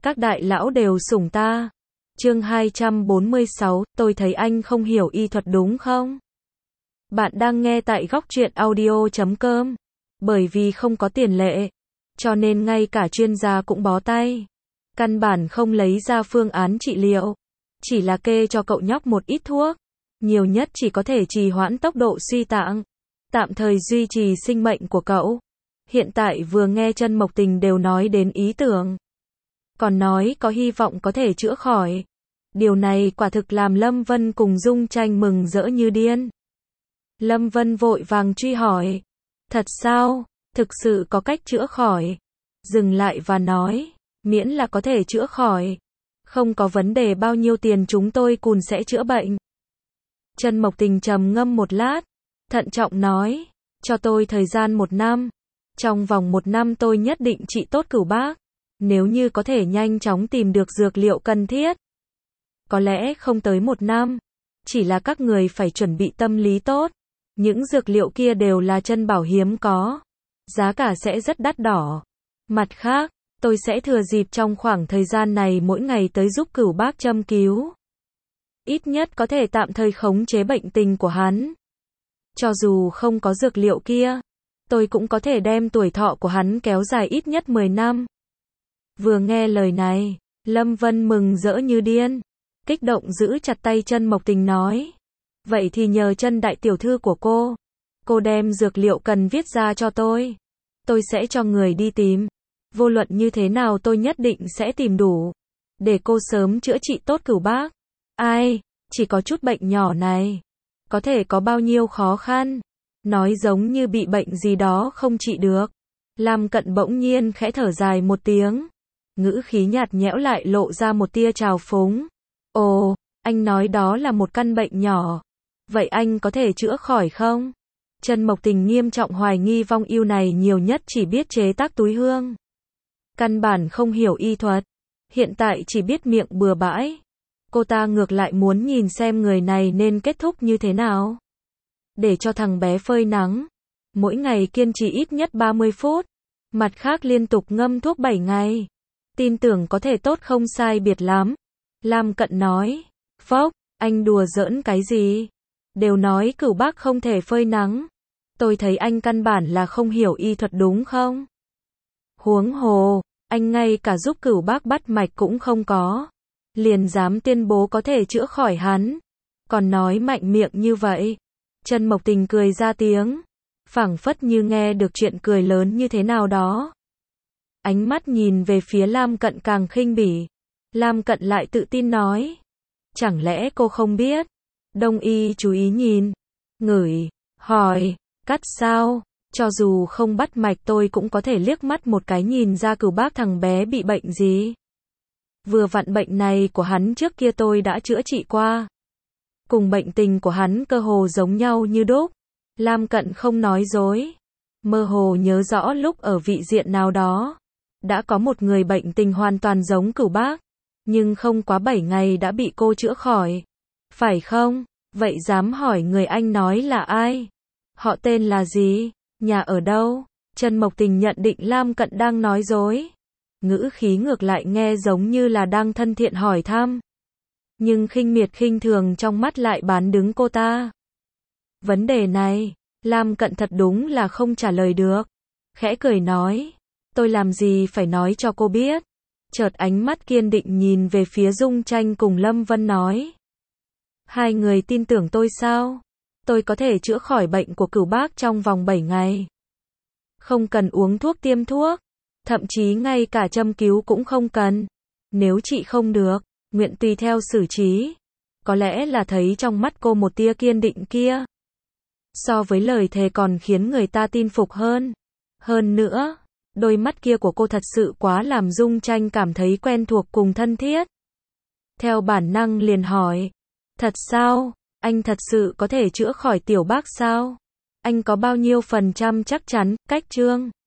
Các đại lão đều sủng ta. Chương 246, tôi thấy anh không hiểu y thuật đúng không? Bạn đang nghe tại Góc Truyện Audio.com. Bởi vì không có tiền lệ, cho nên ngay cả chuyên gia cũng bó tay. Căn bản không lấy ra phương án trị liệu. Chỉ là kê cho cậu nhóc một ít thuốc. Nhiều nhất chỉ có thể trì hoãn tốc độ suy tạng. Tạm thời duy trì sinh mệnh của cậu. Hiện tại vừa nghe Chân Mộc Tình đều nói đến ý tưởng. Còn nói có hy vọng có thể chữa khỏi. Điều này quả thực làm Lâm Vân cùng Dung Tranh mừng rỡ như điên. Lâm Vân vội vàng truy hỏi. Thật sao? Thực sự có cách chữa khỏi? Dừng lại và nói. Miễn là có thể chữa khỏi. Không có vấn đề bao nhiêu tiền chúng tôi cùn sẽ chữa bệnh. Chân Mộc Tình trầm ngâm một lát. Thận trọng nói. Cho tôi thời gian 1 năm. Trong vòng 1 năm tôi nhất định trị tốt Cửu Bác. Nếu như có thể nhanh chóng tìm được dược liệu cần thiết. Có lẽ không tới 1 năm. Chỉ là các người phải chuẩn bị tâm lý tốt. Những dược liệu kia đều là chân bảo hiếm có. Giá cả sẽ rất đắt đỏ. Mặt khác, tôi sẽ thừa dịp trong khoảng thời gian này mỗi ngày tới giúp Cửu Bác châm cứu. Ít nhất có thể tạm thời khống chế bệnh tình của hắn. Cho dù không có dược liệu kia, tôi cũng có thể đem tuổi thọ của hắn kéo dài ít nhất 10 năm. Vừa nghe lời này, Lâm Vân mừng rỡ như điên. Kích động giữ chặt tay Chân Mộc Tình nói. Vậy thì nhờ Chân đại tiểu thư của cô. Cô đem dược liệu cần viết ra cho tôi. Tôi sẽ cho người đi tìm. Vô luận như thế nào tôi nhất định sẽ tìm đủ. Để cô sớm chữa trị tốt Cửu Bác. Ai, chỉ có chút bệnh nhỏ này. Có thể có bao nhiêu khó khăn. Nói giống như bị bệnh gì đó không trị được. Lam Cận bỗng nhiên khẽ thở dài một tiếng. Ngữ khí nhạt nhẽo lại lộ ra một tia trào phúng. Ồ, anh nói đó là một căn bệnh nhỏ. Vậy anh có thể chữa khỏi không? Chân Mộc Tình nghiêm trọng hoài nghi Vong Ưu này nhiều nhất chỉ biết chế tác túi hương. Căn bản không hiểu y thuật. Hiện tại chỉ biết miệng bừa bãi. Cô ta ngược lại muốn nhìn xem người này nên kết thúc như thế nào. Để cho thằng bé phơi nắng. Mỗi ngày kiên trì ít nhất 30 phút. Mặt khác liên tục ngâm thuốc 7 ngày. Tin tưởng có thể tốt không sai biệt lắm. Lam Cận nói. Phốc, anh đùa giỡn cái gì? Đều nói Cửu Bác không thể phơi nắng. Tôi thấy anh căn bản là không hiểu y thuật đúng không? Huống hồ, anh ngay cả giúp Cửu Bác bắt mạch cũng không có. Liền dám tuyên bố có thể chữa khỏi hắn. Còn nói mạnh miệng như vậy. Chân Mộc Tình cười ra tiếng. Phảng phất như nghe được chuyện cười lớn như thế nào đó. Ánh mắt nhìn về phía Lam Cận càng khinh bỉ. Lam Cận lại tự tin nói. Chẳng lẽ cô không biết? Đông y chú ý nhìn. Ngửi. Hỏi. Cắt sao? Cho dù không bắt mạch tôi cũng có thể liếc mắt một cái nhìn ra Cửu Bác thằng bé bị bệnh gì. Vừa vặn bệnh này của hắn trước kia tôi đã chữa trị qua. Cùng bệnh tình của hắn cơ hồ giống nhau như đúc. Lam Cận không nói dối. Mơ hồ nhớ rõ lúc ở vị diện nào đó. Đã có một người bệnh tình hoàn toàn giống Cửu Bác. Nhưng không quá 7 ngày đã bị cô chữa khỏi. Phải không? Vậy dám hỏi người anh nói là ai? Họ tên là gì? Nhà ở đâu? Chân Mộc Tình nhận định Lam Cận đang nói dối. Ngữ khí ngược lại nghe giống như là đang thân thiện hỏi thăm. Nhưng khinh miệt khinh thường trong mắt lại bán đứng cô ta. Vấn đề này, Lam Cận thật đúng là không trả lời được. Khẽ cười nói. Tôi làm gì phải nói cho cô biết. Chợt ánh mắt kiên định nhìn về phía Dung Tranh cùng Lâm Vân nói. Hai người tin tưởng tôi sao? Tôi có thể chữa khỏi bệnh của Cửu Bác trong vòng 7 ngày. Không cần uống thuốc tiêm thuốc. Thậm chí ngay cả châm cứu cũng không cần. Nếu chị không được, nguyện tùy theo xử trí. Có lẽ là thấy trong mắt cô một tia kiên định kia. So với lời thề còn khiến người ta tin phục hơn. Hơn nữa, đôi mắt kia của cô thật sự quá làm Dung Tranh cảm thấy quen thuộc cùng thân thiết. Theo bản năng liền hỏi. Thật sao? Anh thật sự có thể chữa khỏi Tiểu Bác sao? Anh có bao nhiêu phần trăm chắc chắn? Cách chương